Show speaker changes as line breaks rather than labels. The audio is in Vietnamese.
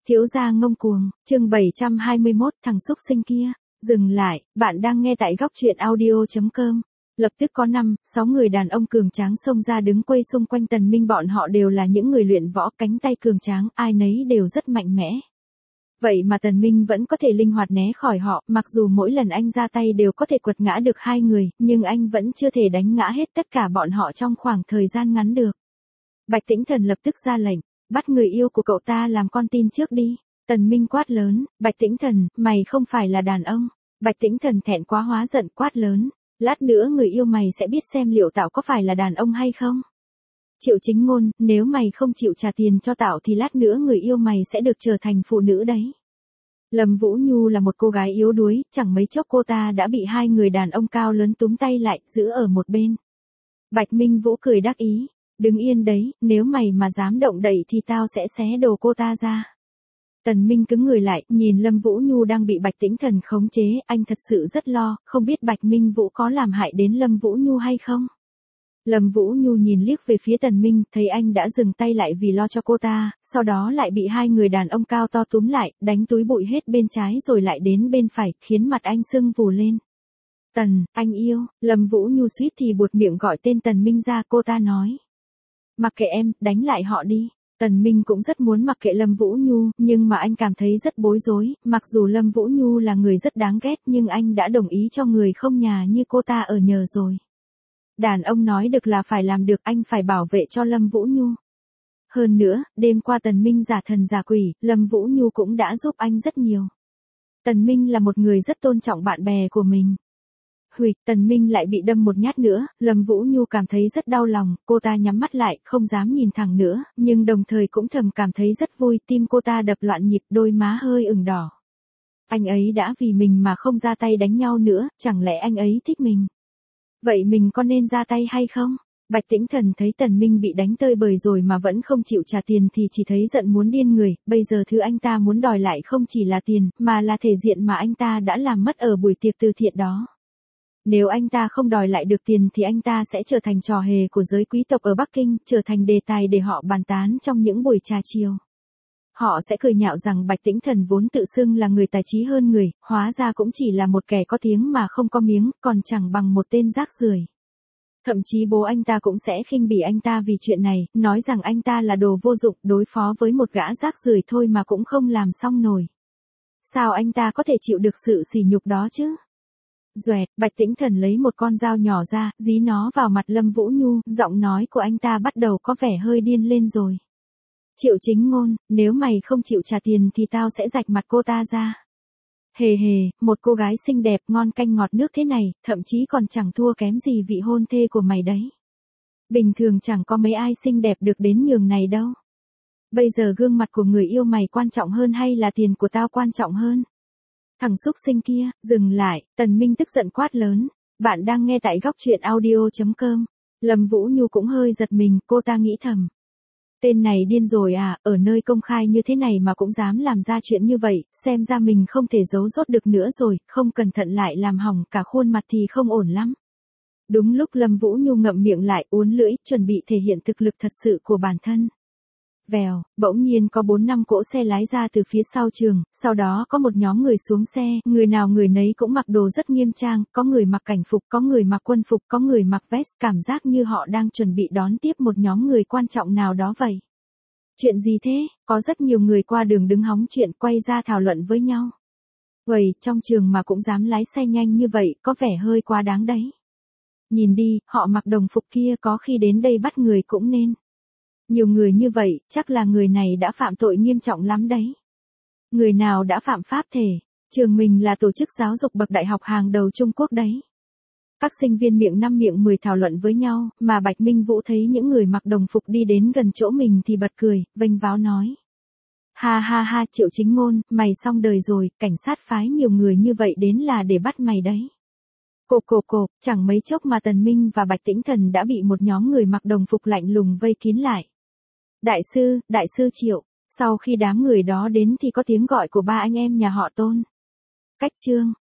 Thiếu gia ngông cuồng, chương 721, thằng xúc sinh kia. Dừng lại, bạn đang nghe tại góc truyện audio.com. Lập tức có 5-6 người đàn ông cường tráng xông ra đứng quay xung quanh Tần Minh, bọn họ đều là những người luyện võ, cánh tay cường tráng, ai nấy đều rất mạnh mẽ. Vậy mà Tần Minh vẫn có thể linh hoạt né khỏi họ, mặc dù mỗi lần anh ra tay đều có thể quật ngã được 2 người, nhưng anh vẫn chưa thể đánh ngã hết tất cả bọn họ trong khoảng thời gian ngắn được. Bạch Tĩnh Thần lập tức ra lệnh, bắt người yêu của cậu ta làm con tin trước đi. Tần Minh quát lớn, Bạch Tĩnh Thần, mày không phải là đàn ông. Bạch Tĩnh Thần thẹn quá hóa giận quát lớn, lát nữa người yêu mày sẽ biết xem liệu tao có phải là đàn ông hay không. Triệu Chính Ngôn, nếu mày không chịu trả tiền cho tao thì lát nữa người yêu mày sẽ được trở thành phụ nữ đấy. Lâm Vũ Nhu là một cô gái yếu đuối, chẳng mấy chốc cô ta đã bị 2 người đàn ông cao lớn túm tay lại, giữ ở một bên. Bạch Minh Vũ cười đắc ý, đứng yên đấy, nếu mày mà dám động đậy thì tao sẽ xé đồ cô ta ra. Tần Minh cứng người lại, nhìn Lâm Vũ Nhu đang bị Bạch Tĩnh Thần khống chế, anh thật sự rất lo, không biết Bạch Minh Vũ có làm hại đến Lâm Vũ Nhu hay không. Lâm Vũ Nhu nhìn liếc về phía Tần Minh, thấy anh đã dừng tay lại vì lo cho cô ta, sau đó lại bị 2 người đàn ông cao to túm lại, đánh túi bụi hết bên trái rồi lại đến bên phải, khiến mặt anh sưng vù lên. Tần, anh yêu, Lâm Vũ Nhu suýt thì buột miệng gọi tên Tần Minh ra, cô ta nói. Mặc kệ em, đánh lại họ đi. Tần Minh cũng rất muốn mặc kệ Lâm Vũ Nhu, nhưng mà anh cảm thấy rất bối rối, mặc dù Lâm Vũ Nhu là người rất đáng ghét nhưng anh đã đồng ý cho người không nhà như cô ta ở nhờ rồi. Đàn ông nói được là phải làm được, anh phải bảo vệ cho Lâm Vũ Nhu. Hơn nữa, đêm qua Tần Minh giả thần giả quỷ, Lâm Vũ Nhu cũng đã giúp anh rất nhiều. Tần Minh là một người rất tôn trọng bạn bè của mình. Huỵch, Tần Minh lại bị đâm một nhát nữa, Lâm Vũ Nhu cảm thấy rất đau lòng, cô ta nhắm mắt lại, không dám nhìn thẳng nữa, nhưng đồng thời cũng thầm cảm thấy rất vui, tim cô ta đập loạn nhịp, đôi má hơi ửng đỏ. Anh ấy đã vì mình mà không ra tay đánh nhau nữa, chẳng lẽ anh ấy thích mình? Vậy mình có nên ra tay hay không? Bạch Tĩnh Thần thấy Tần Minh bị đánh tơi bời rồi mà vẫn không chịu trả tiền thì chỉ thấy giận muốn điên người, bây giờ thứ anh ta muốn đòi lại không chỉ là tiền, mà là thể diện mà anh ta đã làm mất ở buổi tiệc từ thiện đó. Nếu anh ta không đòi lại được tiền thì anh ta sẽ trở thành trò hề của giới quý tộc ở Bắc Kinh, trở thành đề tài để họ bàn tán trong những buổi trà chiều. Họ sẽ cười nhạo rằng Bạch Tĩnh Thần vốn tự xưng là người tài trí hơn người, hóa ra cũng chỉ là một kẻ có tiếng mà không có miếng, còn chẳng bằng một tên rác rưởi. Thậm chí bố anh ta cũng sẽ khinh bỉ anh ta vì chuyện này, nói rằng anh ta là đồ vô dụng, đối phó với một gã rác rưởi thôi mà cũng không làm xong nổi. Sao anh ta có thể chịu được sự sỉ nhục đó chứ? Doẹt, Bạch Tĩnh Thần lấy một con dao nhỏ ra, dí nó vào mặt Lâm Vũ Nhu, giọng nói của anh ta bắt đầu có vẻ hơi điên lên rồi. Triệu Chính Ngôn, nếu mày không chịu trả tiền thì tao sẽ rạch mặt cô ta ra. Hề hề, một cô gái xinh đẹp ngon canh ngọt nước thế này, thậm chí còn chẳng thua kém gì vị hôn thê của mày đấy. Bình thường chẳng có mấy ai xinh đẹp được đến nhường này đâu. Bây giờ gương mặt của người yêu mày quan trọng hơn hay là tiền của tao quan trọng hơn? Thằng xúc sinh kia, dừng lại, Tần Minh tức giận quát lớn. Bạn đang nghe tại góc truyện audio.com. Lâm Vũ Nhu cũng hơi giật mình, cô ta nghĩ thầm. Tên này điên rồi à, ở nơi công khai như thế này mà cũng dám làm ra chuyện như vậy, xem ra mình không thể giấu giốt được nữa rồi, không cẩn thận lại làm hỏng cả khuôn mặt thì không ổn lắm. Đúng lúc Lâm Vũ Nhu ngậm miệng lại, uốn lưỡi, chuẩn bị thể hiện thực lực thật sự của bản thân. Vèo, bỗng nhiên có 4-5 cỗ xe lái ra từ phía sau trường, sau đó có một nhóm người xuống xe, người nào người nấy cũng mặc đồ rất nghiêm trang, có người mặc cảnh phục, có người mặc quân phục, có người mặc vest, cảm giác như họ đang chuẩn bị đón tiếp một nhóm người quan trọng nào đó vậy. Chuyện gì thế? Có rất nhiều người qua đường đứng hóng chuyện, quay ra thảo luận với nhau. Uầy, trong trường mà cũng dám lái xe nhanh như vậy, có vẻ hơi quá đáng đấy. Nhìn đi, họ mặc đồng phục kia có khi đến đây bắt người cũng nên. Nhiều người như vậy, chắc là người này đã phạm tội nghiêm trọng lắm đấy. Người nào đã phạm pháp thể? Trường mình là tổ chức giáo dục bậc đại học hàng đầu Trung Quốc đấy. Các sinh viên miệng 5 miệng 10 thảo luận với nhau, mà Bạch Minh Vũ thấy những người mặc đồng phục đi đến gần chỗ mình thì bật cười, vênh váo nói. Ha ha ha, Triệu Chính Ngôn, mày xong đời rồi, cảnh sát phái nhiều người như vậy đến là để bắt mày đấy. Cộp, chẳng mấy chốc mà Tần Minh và Bạch Tĩnh Thần đã bị một nhóm người mặc đồng phục lạnh lùng vây kín lại. Đại sư Triệu, sau khi đám người đó đến thì có tiếng gọi của 3 anh em nhà họ Tôn. Cách chương